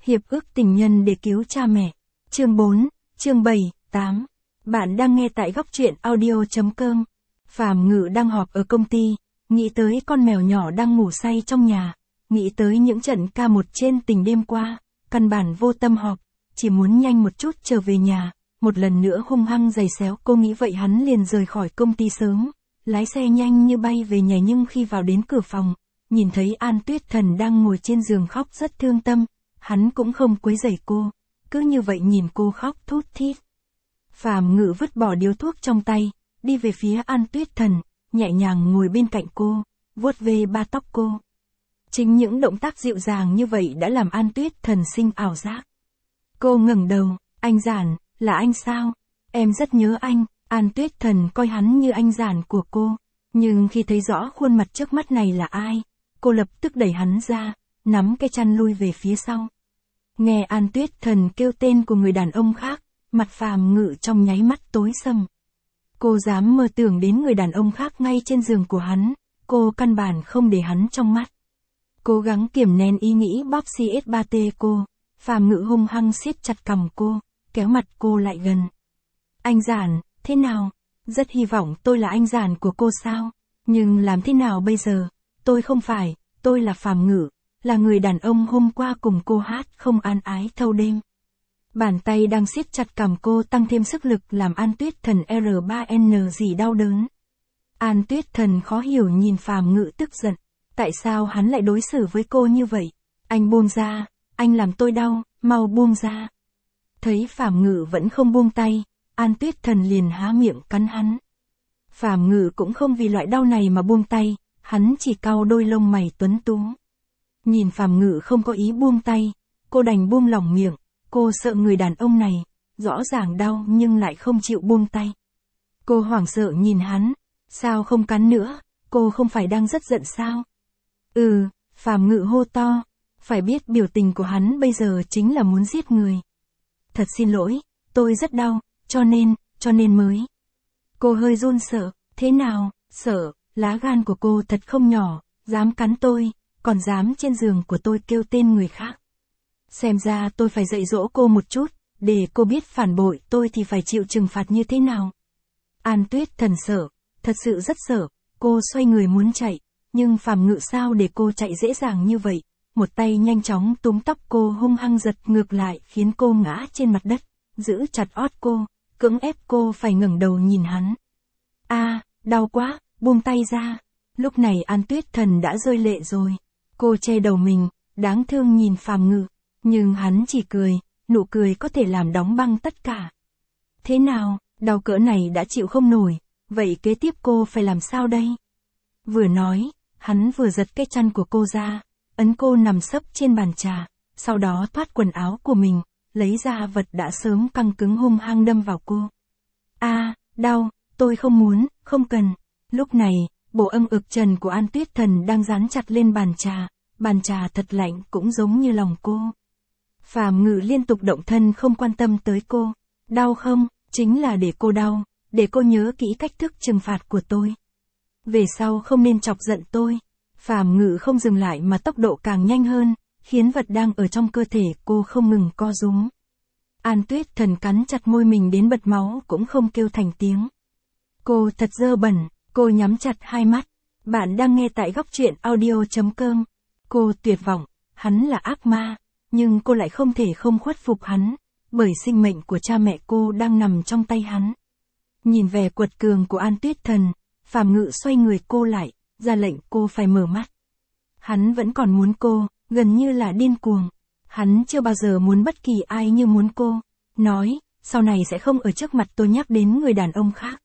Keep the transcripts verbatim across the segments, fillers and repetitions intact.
Hiệp ước tình nhân để cứu cha mẹ. Chương bốn, chương bảy, tám. Bạn đang nghe tại góc truyện audio chấm com. Phàm Ngự đang họp ở công ty, nghĩ tới con mèo nhỏ đang ngủ say trong nhà, nghĩ tới những trận ca một trên tình đêm qua, căn bản vô tâm họp, chỉ muốn nhanh một chút trở về nhà, một lần nữa hung hăng giày xéo cô nghĩ vậy hắn liền rời khỏi công ty sớm, lái xe nhanh như bay về nhà nhưng khi vào đến cửa phòng, nhìn thấy An Tuyết Thần đang ngồi trên giường khóc rất thương tâm, hắn cũng không quấy rầy cô, cứ như vậy nhìn cô khóc thút thít. Phàm Ngự vứt bỏ điếu thuốc trong tay, đi về phía An Tuyết Thần, nhẹ nhàng ngồi bên cạnh cô, vuốt ve ba tóc cô. Chính những động tác dịu dàng như vậy đã làm An Tuyết Thần sinh ảo giác. Cô ngẩng đầu, anh Giản, là anh sao? Em rất nhớ anh. An Tuyết Thần coi hắn như anh Giản của cô, nhưng khi thấy rõ khuôn mặt trước mắt này là ai, cô lập tức đẩy hắn ra, nắm cái chăn lui về phía sau. Nghe An Tuyết Thần kêu tên của người đàn ông khác, mặt Phàm Ngự trong nháy mắt tối sầm. Cô dám mơ tưởng đến người đàn ông khác ngay trên giường của hắn, cô căn bản không để hắn trong mắt. Cố gắng kiềm nén ý nghĩ bóp xê ét ba tê cô, Phàm Ngự hung hăng siết chặt cằm cô, kéo mặt cô lại gần. Anh Giản, thế nào? Rất hy vọng tôi là anh Giản của cô sao? Nhưng làm thế nào bây giờ? Tôi không phải, tôi là Phàm Ngự, là người đàn ông hôm qua cùng cô hát không an ái thâu đêm. Bàn tay đang siết chặt cằm cô tăng thêm sức lực làm An Tuyết Thần R ba N gì đau đớn. An Tuyết Thần khó hiểu nhìn Phàm Ngự tức giận, tại sao hắn lại đối xử với cô như vậy? Anh buông ra, anh làm tôi đau, mau buông ra. Thấy Phàm Ngự vẫn không buông tay, An Tuyết Thần liền há miệng cắn hắn. Phàm Ngự cũng không vì loại đau này mà buông tay, hắn chỉ cau đôi lông mày tuấn tú. Nhìn Phàm Ngự không có ý buông tay, cô đành buông lỏng miệng, cô sợ người đàn ông này, rõ ràng đau nhưng lại không chịu buông tay. Cô hoảng sợ nhìn hắn, sao không cắn nữa, cô không phải đang rất giận sao? Ừ, Phàm Ngự hô to, phải biết biểu tình của hắn bây giờ chính là muốn giết người. Thật xin lỗi, tôi rất đau, cho nên, cho nên mới. Cô hơi run sợ, thế nào, sợ, lá gan của cô thật không nhỏ, dám cắn tôi, còn dám trên giường của tôi kêu tên người khác. Xem ra tôi phải dạy dỗ cô một chút, để cô biết phản bội tôi thì phải chịu trừng phạt như thế nào. An Tuyết Thần sợ, thật sự rất sợ, cô xoay người muốn chạy, nhưng Phàm Ngự sao để cô chạy dễ dàng như vậy, một tay nhanh chóng túm tóc cô hung hăng giật ngược lại khiến cô ngã trên mặt đất, giữ chặt ót cô, cưỡng ép cô phải ngẩng đầu nhìn hắn. A, à, đau quá, buông tay ra. Lúc này An Tuyết Thần đã rơi lệ rồi. Cô che đầu mình, đáng thương nhìn Phàm Ngự, nhưng hắn chỉ cười, nụ cười có thể làm đóng băng tất cả. Thế nào, đau cỡ này đã chịu không nổi, vậy kế tiếp cô phải làm sao đây? Vừa nói, hắn vừa giật cái chăn của cô ra, ấn cô nằm sấp trên bàn trà, sau đó thoát quần áo của mình, lấy ra vật đã sớm căng cứng hung hăng đâm vào cô. A, à, đau, tôi không muốn, không cần. Lúc này, bộ âng ực trần của An Tuyết Thần đang dán chặt lên bàn trà, bàn trà thật lạnh cũng giống như lòng cô. Phàm Ngự liên tục động thân không quan tâm tới cô. Đau không, chính là để cô đau, để cô nhớ kỹ cách thức trừng phạt của tôi. Về sau không nên chọc giận tôi. Phàm Ngự không dừng lại mà tốc độ càng nhanh hơn, khiến vật đang ở trong cơ thể cô không ngừng co rúm. An Tuyết Thần cắn chặt môi mình đến bật máu cũng không kêu thành tiếng. Cô thật dơ bẩn, cô nhắm chặt hai mắt. Bạn đang nghe tại góc truyện audio chấm com. Cô tuyệt vọng, hắn là ác ma, nhưng cô lại không thể không khuất phục hắn, bởi sinh mệnh của cha mẹ cô đang nằm trong tay hắn. Nhìn vẻ quật cường của An Tuyết Thần, Phàm Ngự xoay người cô lại, ra lệnh cô phải mở mắt. Hắn vẫn còn muốn cô, gần như là điên cuồng. Hắn chưa bao giờ muốn bất kỳ ai như muốn cô. Nói, sau này sẽ không ở trước mặt tôi nhắc đến người đàn ông khác.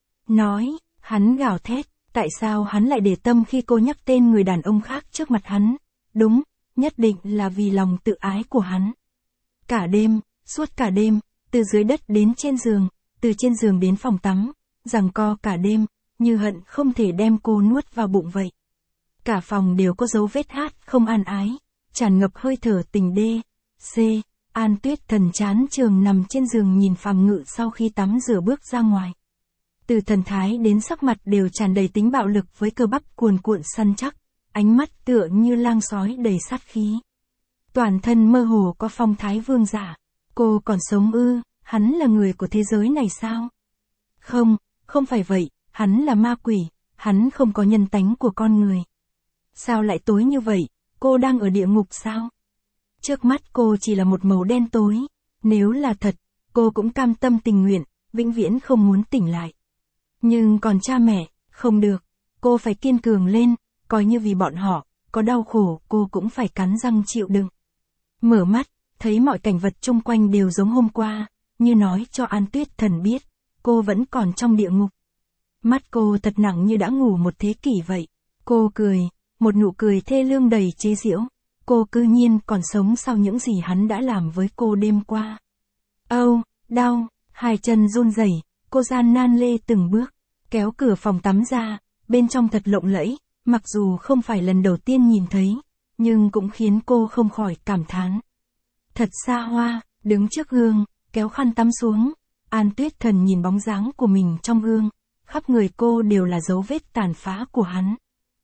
Nói, hắn gào thét, tại sao hắn lại để tâm khi cô nhắc tên người đàn ông khác trước mặt hắn? Đúng, nhất định là vì lòng tự ái của hắn. Cả đêm, suốt cả đêm, từ dưới đất đến trên giường, từ trên giường đến phòng tắm, giằng co cả đêm, như hận không thể đem cô nuốt vào bụng vậy. Cả phòng đều có dấu vết hát không an ái, tràn ngập hơi thở tình đê, c. An Tuyết Thần chán chường nằm trên giường nhìn Phàm Ngự sau khi tắm rửa bước ra ngoài. Từ thần thái đến sắc mặt đều tràn đầy tính bạo lực với cơ bắp cuồn cuộn săn chắc, ánh mắt tựa như lang sói đầy sát khí. toàn thân mơ hồ có phong thái vương giả. Cô còn sống ư, hắn là người của thế giới này sao? Không, không phải vậy, hắn là ma quỷ, hắn không có nhân tánh của con người. Sao lại tối như vậy, cô đang ở địa ngục sao? Trước mắt cô chỉ là một màu đen tối, nếu là thật, cô cũng cam tâm tình nguyện, vĩnh viễn không muốn tỉnh lại. Nhưng còn cha mẹ, không được, cô phải kiên cường lên, coi như vì bọn họ, có đau khổ cô cũng phải cắn răng chịu đựng. Mở mắt, thấy mọi cảnh vật chung quanh đều giống hôm qua, như nói cho An Tuyết Thần biết, cô vẫn còn trong địa ngục. Mắt cô thật nặng như đã ngủ một thế kỷ vậy. Cô cười, một nụ cười thê lương đầy chế giễu. Cô cư nhiên còn sống sau những gì hắn đã làm với cô đêm qua. Âu, đau, hai chân run rẩy, cô gian nan lê từng bước, kéo cửa phòng tắm ra, bên trong thật lộng lẫy, mặc dù không phải lần đầu tiên nhìn thấy, nhưng cũng khiến cô không khỏi cảm thán. Thật xa hoa, đứng trước gương, kéo khăn tắm xuống, An Tuyết Thần nhìn bóng dáng của mình trong gương, khắp người cô đều là dấu vết tàn phá của hắn.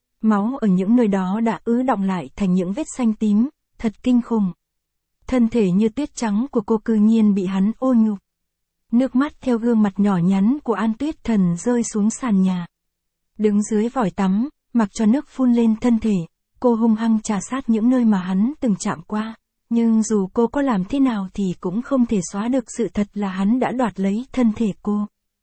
Máu ở những nơi đó đã ứ đọng lại thành những vết xanh tím, thật kinh khủng. Thân thể như tuyết trắng của cô cư nhiên bị hắn ô nhục. Nước mắt theo gương mặt nhỏ nhắn của An Tuyết Thần rơi xuống sàn nhà. Đứng dưới vòi tắm, mặc cho nước phun lên thân thể, cô hung hăng trà sát những nơi mà hắn từng chạm qua. Nhưng dù cô có làm thế nào thì cũng không thể xóa được sự thật là hắn đã đoạt lấy thân thể cô.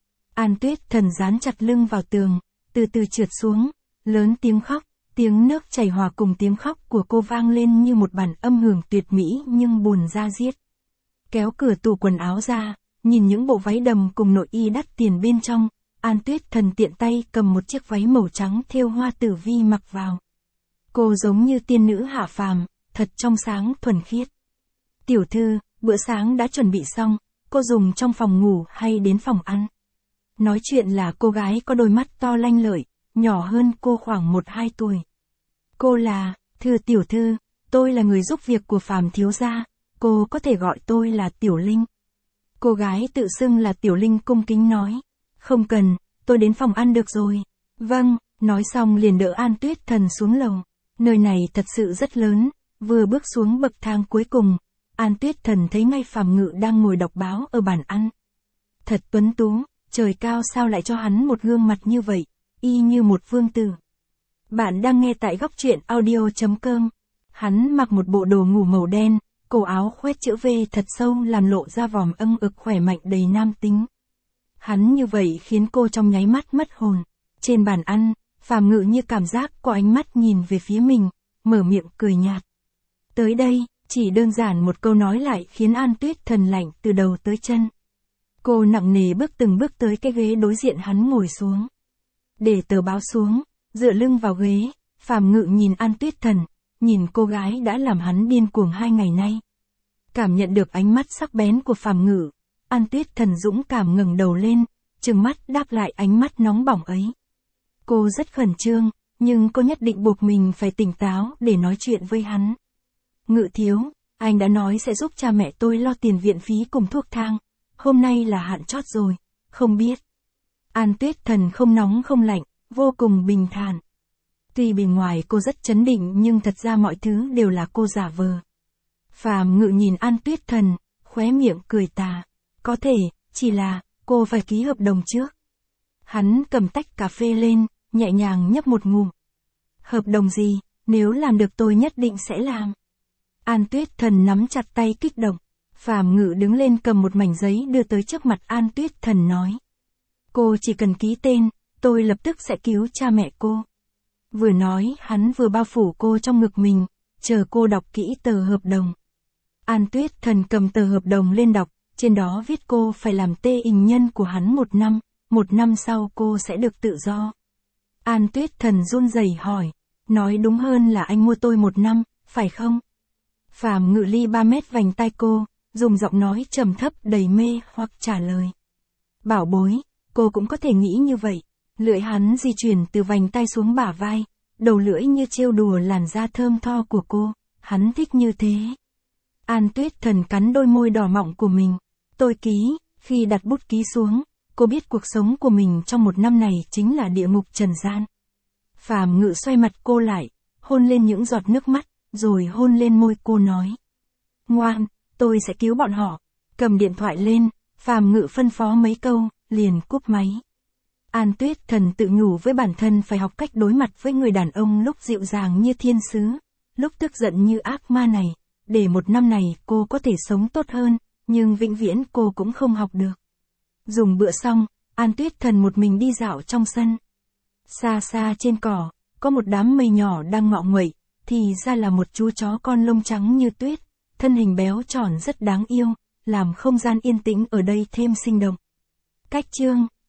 An Tuyết Thần dán chặt lưng vào tường, từ từ trượt xuống, lớn tiếng khóc, tiếng nước chảy hòa cùng tiếng khóc của cô vang lên như một bản âm hưởng tuyệt mỹ nhưng buồn da diết. Kéo cửa tủ quần áo ra, nhìn những bộ váy đầm cùng nội y đắt tiền bên trong, An Tuyết Thần tiện tay cầm một chiếc váy màu trắng thêu hoa tử vi mặc vào. Cô giống như tiên nữ hạ phàm, thật trong sáng thuần khiết. Tiểu thư, bữa sáng đã chuẩn bị xong, cô dùng trong phòng ngủ hay đến phòng ăn? Nói chuyện là cô gái có đôi mắt to lanh lợi, nhỏ hơn cô khoảng một hai tuổi. Cô là, thưa tiểu thư, tôi là người giúp việc của Phàm thiếu gia, cô có thể gọi tôi là Tiểu Linh. Cô gái tự xưng là Tiểu Linh cung kính nói. Không cần, tôi đến phòng ăn được rồi. Vâng, nói xong liền đỡ An Tuyết Thần xuống lầu. Nơi này thật sự rất lớn, vừa bước xuống bậc thang cuối cùng, An Tuyết Thần thấy ngay Phàm Ngự đang ngồi đọc báo ở bàn ăn. Thật tuấn tú, trời cao sao lại cho hắn một gương mặt như vậy, y như một vương tử. Bạn đang nghe tại góc truyện audio chấm com. Hắn mặc một bộ đồ ngủ màu đen, cổ áo khoét chữ V thật sâu làm lộ ra vòm âng ực khỏe mạnh đầy nam tính. Hắn như vậy khiến cô trong nháy mắt mất hồn. Trên bàn ăn, Phàm Ngự như cảm giác có ánh mắt nhìn về phía mình, mở miệng cười nhạt. Tới đây, chỉ đơn giản một câu nói lại khiến An Tuyết Thần lạnh từ đầu tới chân. Cô nặng nề bước từng bước tới cái ghế đối diện hắn ngồi xuống. Để tờ báo xuống, dựa lưng vào ghế, Phàm Ngự nhìn An Tuyết Thần, nhìn cô gái đã làm hắn điên cuồng hai ngày nay. Cảm nhận được ánh mắt sắc bén của Phàm Ngự, An Tuyết Thần dũng cảm ngẩng đầu lên, trừng mắt đáp lại ánh mắt nóng bỏng ấy. Cô rất khẩn trương, nhưng cô nhất định buộc mình phải tỉnh táo để nói chuyện với hắn. Ngự thiếu, anh đã nói sẽ giúp cha mẹ tôi lo tiền viện phí cùng thuốc thang. Hôm nay là hạn chót rồi, không biết. An Tuyết Thần không nóng không lạnh, vô cùng bình thản. Tuy bề ngoài cô rất trấn định nhưng thật ra mọi thứ đều là cô giả vờ. Phàm Ngự nhìn An Tuyết Thần, khóe miệng cười tà. Có thể, chỉ là, cô phải ký hợp đồng trước. Hắn cầm tách cà phê lên, nhẹ nhàng nhấp một ngụm. Hợp đồng gì, nếu làm được tôi nhất định sẽ làm. An Tuyết Thần nắm chặt tay kích động. Phàm Ngự đứng lên cầm một mảnh giấy đưa tới trước mặt An Tuyết Thần nói. Cô chỉ cần ký tên, tôi lập tức sẽ cứu cha mẹ cô. Vừa nói hắn vừa bao phủ cô trong ngực mình, chờ cô đọc kỹ tờ hợp đồng. An Tuyết Thần cầm tờ hợp đồng lên đọc, trên đó viết cô phải làm tê hình nhân của hắn một năm, một năm sau cô sẽ được tự do. An Tuyết Thần run rẩy hỏi, nói đúng hơn là anh mua tôi một năm, phải không? Phàm Ngự ly ba mét vành tai cô, dùng giọng nói trầm thấp đầy mê hoặc trả lời. Bảo bối, cô cũng có thể nghĩ như vậy. Lưỡi hắn di chuyển từ vành tai xuống bả vai, đầu lưỡi như trêu đùa làn da thơm tho của cô, hắn thích như thế. An Tuyết Thần cắn đôi môi đỏ mọng của mình. Tôi ký, khi đặt bút ký xuống, cô biết cuộc sống của mình trong một năm này chính là địa ngục trần gian. Phàm Ngự xoay mặt cô lại, hôn lên những giọt nước mắt, rồi hôn lên môi cô nói. Ngoan, tôi sẽ cứu bọn họ. Cầm điện thoại lên, Phàm Ngự phân phó mấy câu, liền cúp máy. An Tuyết Thần tự nhủ với bản thân phải học cách đối mặt với người đàn ông lúc dịu dàng như thiên sứ, lúc tức giận như ác ma này, để một năm này cô có thể sống tốt hơn, nhưng vĩnh viễn cô cũng không học được. Dùng bữa xong, An Tuyết Thần một mình đi dạo trong sân. Xa xa trên cỏ, có một đám mây nhỏ đang ngọ nguậy, thì ra là một chú chó con lông trắng như tuyết, thân hình béo tròn rất đáng yêu, làm không gian yên tĩnh ở đây thêm sinh động. Cách chương